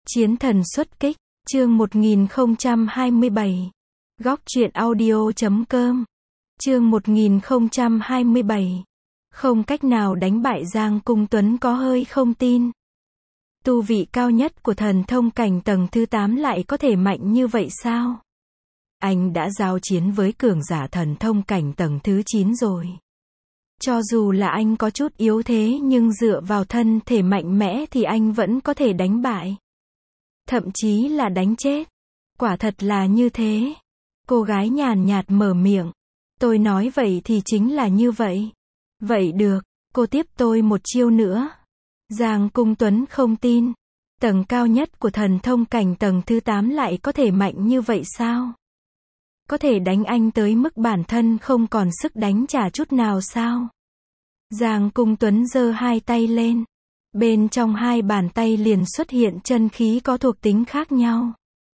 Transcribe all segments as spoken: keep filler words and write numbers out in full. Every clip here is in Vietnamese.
Chiến thần xuất kích, chương một nghìn không trăm hai mươi bảy. Góc truyện audio chấm com. Chương một nghìn không trăm hai mươi bảy. Không cách nào đánh bại Giang Cung Tuấn có hơi không tin. Tu vị cao nhất của thần thông cảnh tầng thứ tám lại có thể mạnh như vậy sao? Anh đã giao chiến với cường giả thần thông cảnh tầng thứ chín rồi. Cho dù là anh có chút yếu thế nhưng dựa vào thân thể mạnh mẽ thì anh vẫn có thể đánh bại. Thậm chí là đánh chết. Quả thật là như thế. Cô gái nhàn nhạt mở miệng. Tôi nói vậy thì chính là như vậy. Vậy được, cô tiếp tôi một chiêu nữa. Giang Cung Tuấn không tin. Tầng cao nhất của thần thông cảnh tầng thứ tám lại có thể mạnh như vậy sao? Có thể đánh anh tới mức bản thân không còn sức đánh trả chút nào sao? Giang Cung Tuấn giơ hai tay lên. Bên trong hai bàn tay liền xuất hiện chân khí có thuộc tính khác nhau.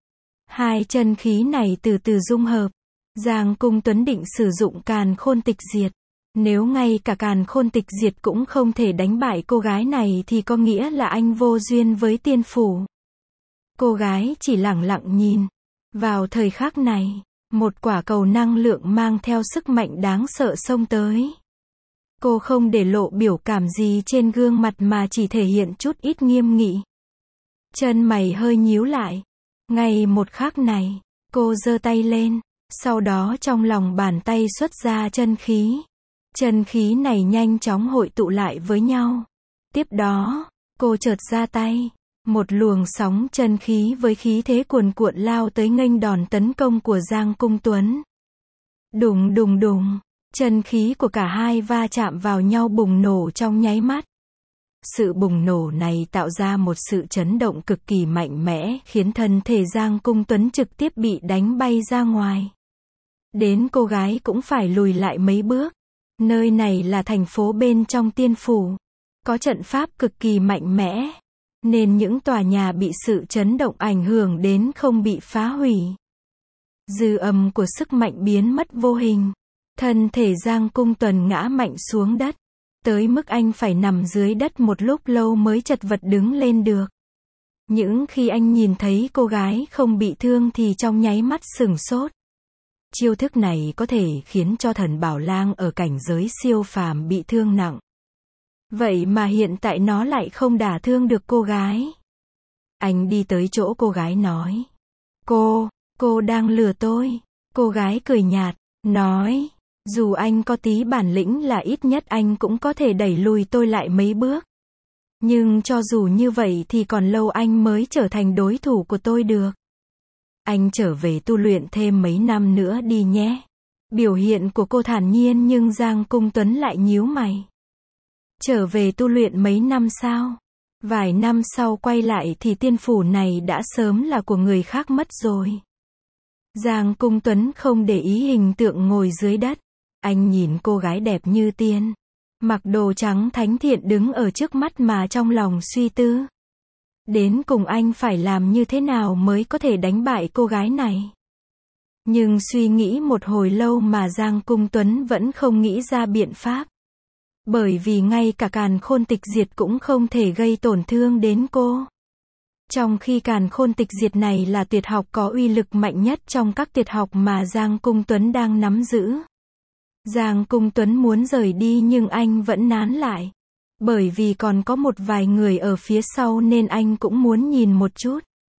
Hai chân khí này từ từ dung hợp. Giang Cung Tuấn định sử dụng càn khôn tịch diệt. Nếu ngay cả càn khôn tịch diệt cũng không thể đánh bại cô gái này thì có nghĩa là anh vô duyên với tiên phủ. Cô gái chỉ lẳng lặng nhìn. Vào thời khắc này, một quả cầu năng lượng mang theo sức mạnh đáng sợ xông tới. Cô không để lộ biểu cảm gì trên gương mặt mà chỉ thể hiện chút ít nghiêm nghị. Chân mày hơi nhíu lại. Ngay một khắc này, cô giơ tay lên, sau đó trong lòng bàn tay xuất ra chân khí. Chân khí này nhanh chóng hội tụ lại với nhau. Tiếp đó, cô chợt ra tay. Một luồng sóng chân khí với khí thế cuồn cuộn lao tới nghênh đòn tấn công của Giang Cung Tuấn. Đùng đùng đùng. Chân khí của cả hai va chạm vào nhau bùng nổ trong nháy mắt. Sự bùng nổ này tạo ra một sự chấn động cực kỳ mạnh mẽ, khiến thân thể Giang Cung Tuấn trực tiếp bị đánh bay ra ngoài. Đến cô gái cũng phải lùi lại mấy bước. Nơi này là thành phố bên trong tiên phủ. Có trận pháp cực kỳ mạnh mẽ. Nên những tòa nhà bị sự chấn động ảnh hưởng đến không bị phá hủy. Dư âm của sức mạnh biến mất vô hình. Thân thể Giang Cung Tuấn ngã mạnh xuống đất. Tới mức anh phải nằm dưới đất một lúc lâu mới chật vật đứng lên được. Những khi anh nhìn thấy cô gái không bị thương thì trong nháy mắt sửng sốt. Chiêu thức này có thể khiến cho thần bảo lang ở cảnh giới siêu phàm bị thương nặng. Vậy mà hiện tại nó lại không đả thương được cô gái. Anh đi tới chỗ cô gái nói. Cô, cô đang lừa tôi. Cô gái cười nhạt, nói. Dù anh có tí bản lĩnh là ít nhất anh cũng có thể đẩy lùi tôi lại mấy bước. Nhưng cho dù như vậy thì còn lâu anh mới trở thành đối thủ của tôi được. Anh trở về tu luyện thêm mấy năm nữa đi nhé. Biểu hiện của cô thản nhiên nhưng Giang Cung Tuấn lại nhíu mày. Trở về tu luyện mấy năm sao? Vài năm sau quay lại thì tiên phủ này đã sớm là của người khác mất rồi. Giang Cung Tuấn không để ý hình tượng ngồi dưới đất. Anh nhìn cô gái đẹp như tiên, mặc đồ trắng thánh thiện đứng ở trước mắt mà trong lòng suy tư. Đến cùng anh phải làm như thế nào mới có thể đánh bại cô gái này? Nhưng suy nghĩ một hồi lâu mà Giang Cung Tuấn vẫn không nghĩ ra biện pháp. Bởi vì ngay cả càn khôn tịch diệt cũng không thể gây tổn thương đến cô. Trong khi càn khôn tịch diệt này là tuyệt học có uy lực mạnh nhất trong các tuyệt học mà Giang Cung Tuấn đang nắm giữ. Giang Cung Tuấn muốn rời đi nhưng anh vẫn nán lại. Bởi vì còn có một vài người ở phía sau nên anh cũng muốn nhìn một chút.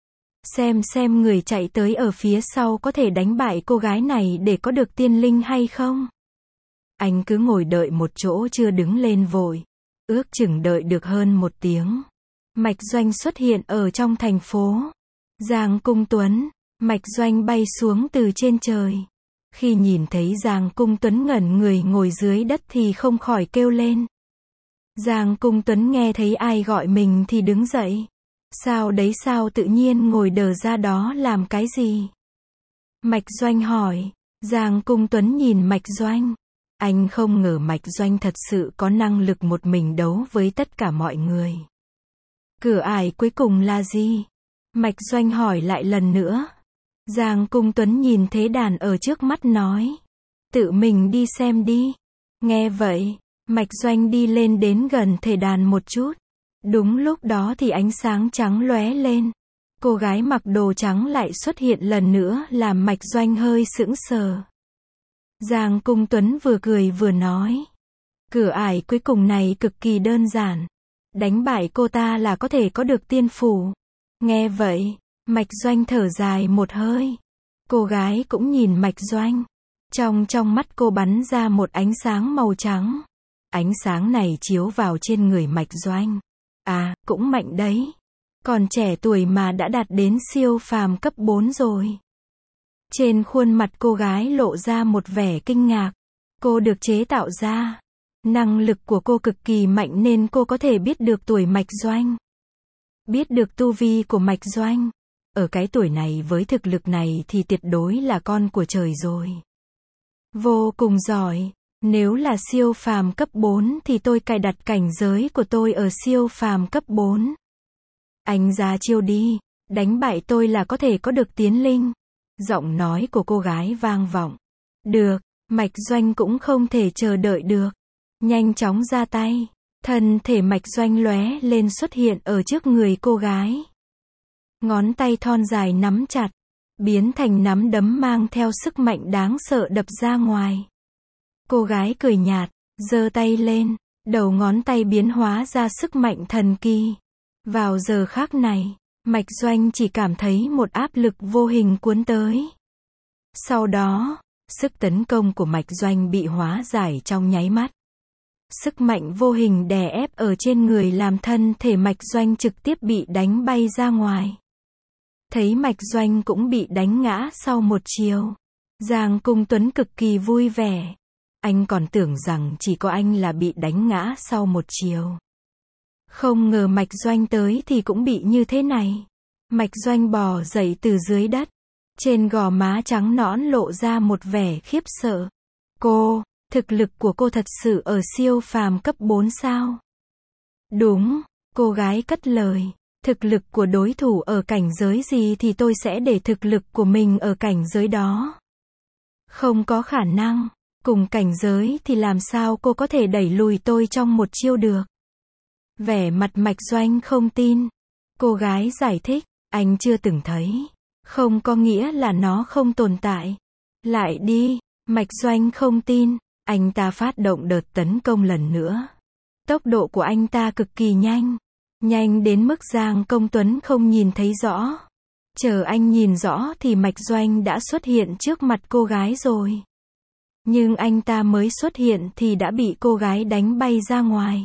Xem xem người chạy tới ở phía sau có thể đánh bại cô gái này để có được tiên linh hay không. Anh cứ ngồi đợi một chỗ chưa đứng lên vội. Ước chừng đợi được hơn một tiếng. Mạch Doanh xuất hiện ở trong thành phố. Giang Cung Tuấn, Mạch Doanh bay xuống từ trên trời. Khi nhìn thấy Giang Cung Tuấn ngẩn người ngồi dưới đất thì không khỏi kêu lên. Giang Cung Tuấn nghe thấy ai gọi mình thì đứng dậy. Sao đấy sao tự nhiên ngồi đờ ra đó làm cái gì? Mạch Doanh hỏi. Giang Cung Tuấn nhìn Mạch Doanh. Anh không ngờ Mạch Doanh thật sự có năng lực một mình đấu với tất cả mọi người. Cửa ải cuối cùng là gì? Mạch Doanh hỏi lại lần nữa. Giang Cung Tuấn nhìn thế đàn ở trước mắt nói. Tự mình đi xem đi. Nghe vậy, Mạch Doanh đi lên đến gần thể đàn một chút. Đúng lúc đó thì ánh sáng trắng lóe lên. Cô gái mặc đồ trắng lại xuất hiện lần nữa làm Mạch Doanh hơi sững sờ. Giang Cung Tuấn vừa cười vừa nói. Cửa ải cuối cùng này cực kỳ đơn giản. Đánh bại cô ta là có thể có được tiên phủ. Nghe vậy, Mạch Doanh thở dài một hơi. Cô gái cũng nhìn Mạch Doanh. Trong trong mắt cô bắn ra một ánh sáng màu trắng. Ánh sáng này chiếu vào trên người Mạch Doanh. À, cũng mạnh đấy. Còn trẻ tuổi mà đã đạt đến siêu phàm cấp bốn rồi. Trên khuôn mặt cô gái lộ ra một vẻ kinh ngạc. Cô được chế tạo ra. Năng lực của cô cực kỳ mạnh nên cô có thể biết được tuổi Mạch Doanh. Biết được tu vi của Mạch Doanh. Ở cái tuổi này với thực lực này thì tuyệt đối là con của trời rồi. Vô cùng giỏi. Nếu là siêu phàm cấp bốn thì tôi cài đặt cảnh giới của tôi ở siêu phàm cấp bốn. Anh ra chiêu đi, đánh bại tôi là có thể có được tiến linh. Giọng nói của cô gái vang vọng. Được, Mạch Doanh cũng không thể chờ đợi được. Nhanh chóng ra tay, thân thể Mạch Doanh lóe lên xuất hiện ở trước người cô gái. Ngón tay thon dài nắm chặt, biến thành nắm đấm mang theo sức mạnh đáng sợ đập ra ngoài. Cô gái cười nhạt, giơ tay lên, đầu ngón tay biến hóa ra sức mạnh thần kỳ. Vào giờ khắc này, Mạch Doanh chỉ cảm thấy một áp lực vô hình cuốn tới. Sau đó, sức tấn công của Mạch Doanh bị hóa giải trong nháy mắt. Sức mạnh vô hình đè ép ở trên người làm thân thể Mạch Doanh trực tiếp bị đánh bay ra ngoài. Thấy Mạch Doanh cũng bị đánh ngã sau một chiều. Giang Cung Tuấn cực kỳ vui vẻ. Anh còn tưởng rằng chỉ có anh là bị đánh ngã sau một chiều. Không ngờ Mạch Doanh tới thì cũng bị như thế này. Mạch Doanh bò dậy từ dưới đất. Trên gò má trắng nõn lộ ra một vẻ khiếp sợ. Cô, thực lực của cô thật sự ở siêu phàm cấp bốn sao? Đúng, cô gái cất lời. Thực lực của đối thủ ở cảnh giới gì thì tôi sẽ để thực lực của mình ở cảnh giới đó. Không có khả năng. Cùng cảnh giới thì làm sao cô có thể đẩy lùi tôi trong một chiêu được? Vẻ mặt Mạch Doanh không tin. Cô gái giải thích, anh chưa từng thấy. Không có nghĩa là nó không tồn tại. Lại đi, Mạch Doanh không tin. Anh ta phát động đợt tấn công lần nữa. Tốc độ của anh ta cực kỳ nhanh. Nhanh đến mức Giang Công Tuấn không nhìn thấy rõ. Chờ anh nhìn rõ thì Mạch Doanh đã xuất hiện trước mặt cô gái rồi. Nhưng anh ta mới xuất hiện thì đã bị cô gái đánh bay ra ngoài.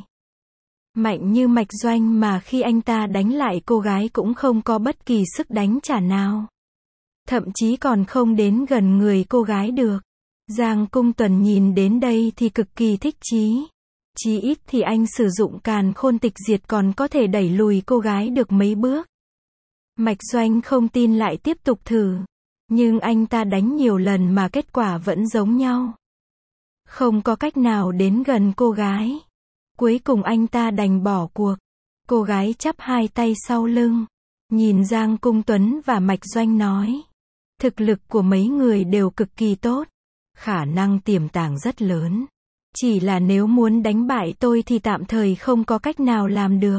Mạnh như Mạch Doanh mà khi anh ta đánh lại cô gái cũng không có bất kỳ sức đánh trả nào. Thậm chí còn không đến gần người cô gái được. Giang Cung Tuấn nhìn đến đây thì cực kỳ thích chí. Chí ít thì anh sử dụng càn khôn tịch diệt còn có thể đẩy lùi cô gái được mấy bước. Mạch Doanh không tin lại tiếp tục thử. Nhưng anh ta đánh nhiều lần mà kết quả vẫn giống nhau. Không có cách nào đến gần cô gái. Cuối cùng anh ta đành bỏ cuộc. Cô gái chắp hai tay sau lưng. Nhìn Giang Cung Tuấn và Mạch Doanh nói. Thực lực của mấy người đều cực kỳ tốt. Khả năng tiềm tàng rất lớn. Chỉ là nếu muốn đánh bại tôi thì tạm thời không có cách nào làm được.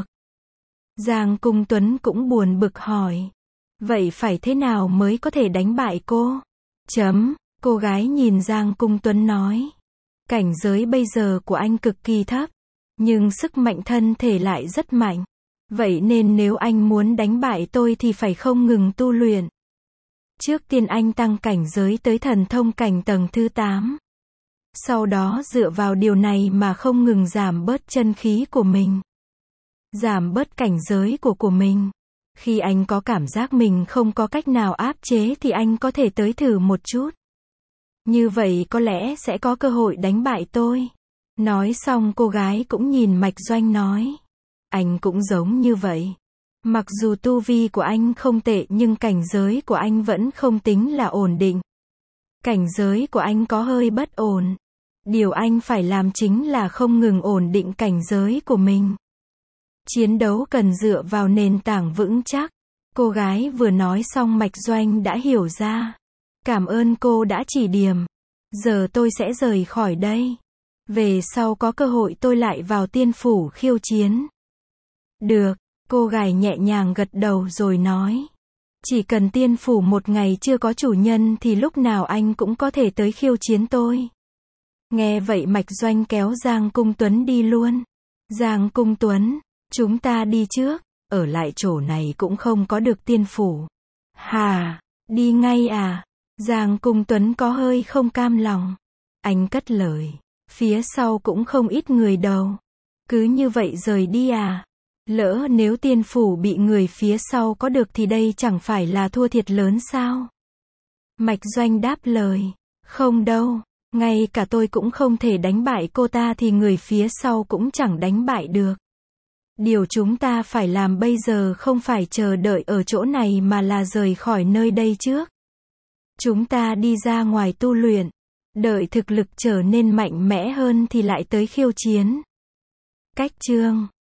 Giang Cung Tuấn cũng buồn bực hỏi. Vậy phải thế nào mới có thể đánh bại cô? Chấm, cô gái nhìn Giang Cung Tuấn nói. Cảnh giới bây giờ của anh cực kỳ thấp. Nhưng sức mạnh thân thể lại rất mạnh. Vậy nên nếu anh muốn đánh bại tôi thì phải không ngừng tu luyện. Trước tiên anh tăng cảnh giới tới thần thông cảnh tầng thứ tám. Sau đó dựa vào điều này mà không ngừng giảm bớt chân khí của mình. Giảm bớt cảnh giới của của mình. Khi anh có cảm giác mình không có cách nào áp chế thì anh có thể tới thử một chút. Như vậy có lẽ sẽ có cơ hội đánh bại tôi. Nói xong cô gái cũng nhìn Mạch Doanh nói. Anh cũng giống như vậy. Mặc dù tu vi của anh không tệ nhưng cảnh giới của anh vẫn không tính là ổn định. Cảnh giới của anh có hơi bất ổn. Điều anh phải làm chính là không ngừng ổn định cảnh giới của mình. Chiến đấu cần dựa vào nền tảng vững chắc. Cô gái vừa nói xong Mạch Doanh đã hiểu ra. Cảm ơn cô đã chỉ điểm. Giờ tôi sẽ rời khỏi đây. Về sau có cơ hội tôi lại vào tiên phủ khiêu chiến. Được, cô gái nhẹ nhàng gật đầu rồi nói. Chỉ cần tiên phủ một ngày chưa có chủ nhân thì lúc nào anh cũng có thể tới khiêu chiến tôi. Nghe vậy Mạch Doanh kéo Giang Cung Tuấn đi luôn. Giang Cung Tuấn, chúng ta đi trước, ở lại chỗ này cũng không có được tiên phủ. Hà, đi ngay à? Giang Cung Tuấn có hơi không cam lòng. Anh cất lời, phía sau cũng không ít người đâu. Cứ như vậy rời đi à? Lỡ nếu tiên phủ bị người phía sau có được thì đây chẳng phải là thua thiệt lớn sao? Mạch Doanh đáp lời, không đâu, ngay cả tôi cũng không thể đánh bại cô ta thì người phía sau cũng chẳng đánh bại được. Điều chúng ta phải làm bây giờ không phải chờ đợi ở chỗ này mà là rời khỏi nơi đây trước. Chúng ta đi ra ngoài tu luyện, đợi thực lực trở nên mạnh mẽ hơn thì lại tới khiêu chiến. Cách chương